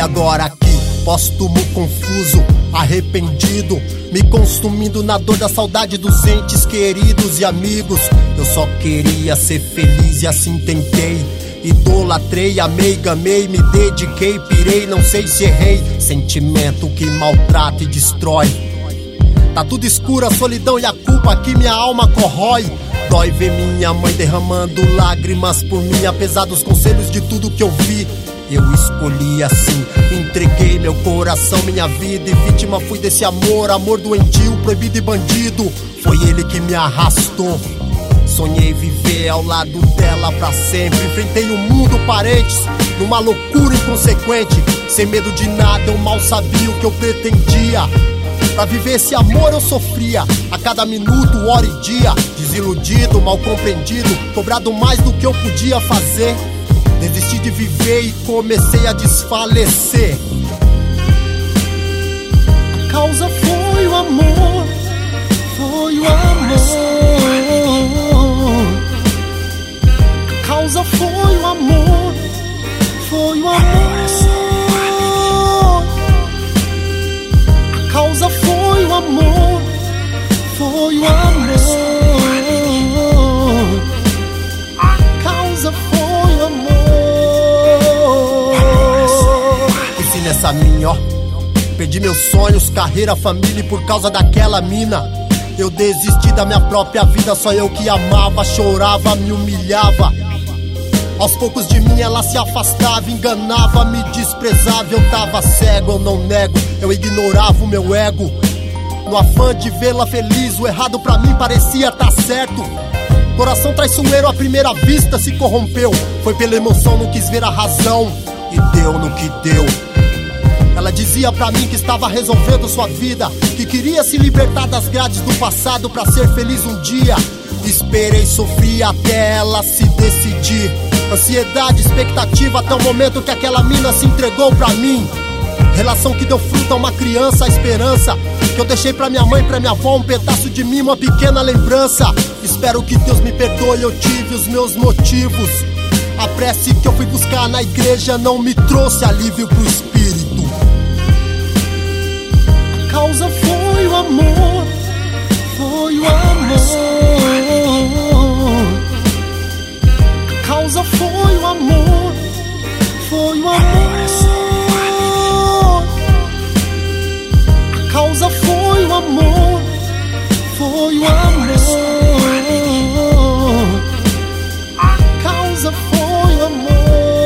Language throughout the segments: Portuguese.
agora aqui, póstumo, confuso, arrependido, me consumindo na dor da saudade dos entes queridos e amigos. Eu só queria ser feliz e assim tentei. Idolatrei, amei, gamei, me dediquei, pirei, não sei se errei. Sentimento que maltrata e destrói. Tá tudo escuro, a solidão e a culpa que minha alma corrói. Dói ver minha mãe derramando lágrimas por mim, apesar dos conselhos de tudo que eu vi. Eu escolhi assim, entreguei meu coração, minha vida, e vítima fui desse amor, amor doentio, proibido e bandido. Foi ele que me arrastou. Sonhei viver ao lado dela pra sempre. Enfrentei o mundo, parentes, numa loucura inconsequente. Sem medo de nada, eu mal sabia o que eu pretendia. Pra viver esse amor eu sofria, a cada minuto, hora e dia. Desiludido, mal compreendido, cobrado mais do que eu podia fazer. Desisti de viver e comecei a desfalecer. A causa foi o amor, foi o amor. A causa foi o amor, foi o amor. A causa foi o amor, foi o amor. A causa foi o amor. Esse nessa minha, ó. Perdi meus sonhos, carreira, família, e por causa daquela mina eu desisti da minha própria vida. Só eu que amava, chorava, me humilhava. Aos poucos de mim ela se afastava, enganava, me desprezava. Eu tava cego, eu não nego, eu ignorava o meu ego. No afã de vê-la feliz, o errado pra mim parecia tá certo. Coração traiçoeiro à primeira vista se corrompeu. Foi pela emoção, não quis ver a razão, e deu no que deu. Ela dizia pra mim que estava resolvendo sua vida, que queria se libertar das grades do passado pra ser feliz um dia. Esperei, sofri até ela se decidir. Ansiedade, expectativa, até o momento que aquela mina se entregou pra mim. Relação que deu fruto a uma criança, a esperança que eu deixei pra minha mãe, pra minha avó, um pedaço de mim, uma pequena lembrança. Espero que Deus me perdoe, eu tive os meus motivos. A prece que eu fui buscar na igreja não me trouxe alívio pro espírito. A causa foi o amor, foi o amor. A causa foi o amor, foi o amor. A causa foi o amor, foi o amor. A causa foi o amor.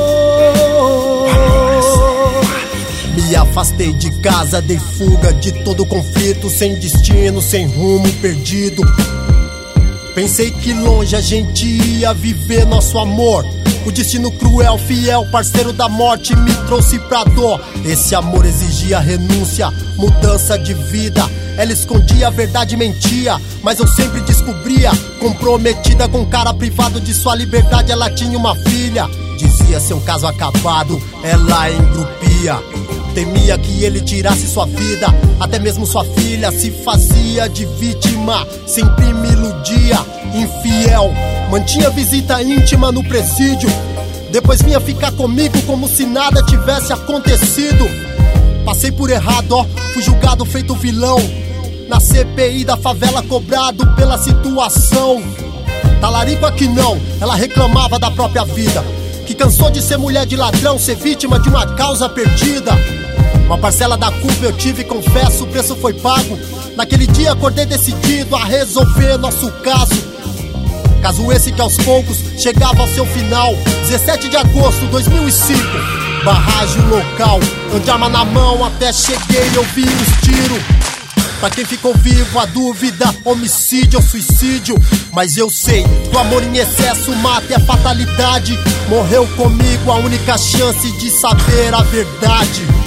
Me afastei de casa, dei fuga de todo conflito, sem destino, sem rumo, perdido. Pensei que longe a gente ia viver nosso amor. O destino cruel, fiel, parceiro da morte, me trouxe pra dor. Esse amor exigia renúncia, mudança de vida. Ela escondia a verdade e mentia, mas eu sempre descobria. Comprometida com um cara privado de sua liberdade, ela tinha uma filha. Dizia ser um caso acabado, ela engrupia. Temia que ele tirasse sua vida, até mesmo sua filha. Se fazia de vítima, sempre me iludia. Infiel, mantinha visita íntima no presídio. Depois vinha ficar comigo como se nada tivesse acontecido. Passei por errado, ó, fui julgado feito vilão. Na CPI da favela, cobrado pela situação. Talarico aqui não, ela reclamava da própria vida, que cansou de ser mulher de ladrão, ser vítima de uma causa perdida. Uma parcela da culpa eu tive, confesso, o preço foi pago. Naquele dia acordei decidido a resolver nosso caso. Caso esse que aos poucos chegava ao seu final. 17 de agosto de 2005, barragem local, eu de arma na mão até cheguei, eu vi os tiros. Pra quem ficou vivo a dúvida, homicídio ou suicídio. Mas eu sei, do amor em excesso mata é fatalidade. Morreu comigo a única chance de saber a verdade.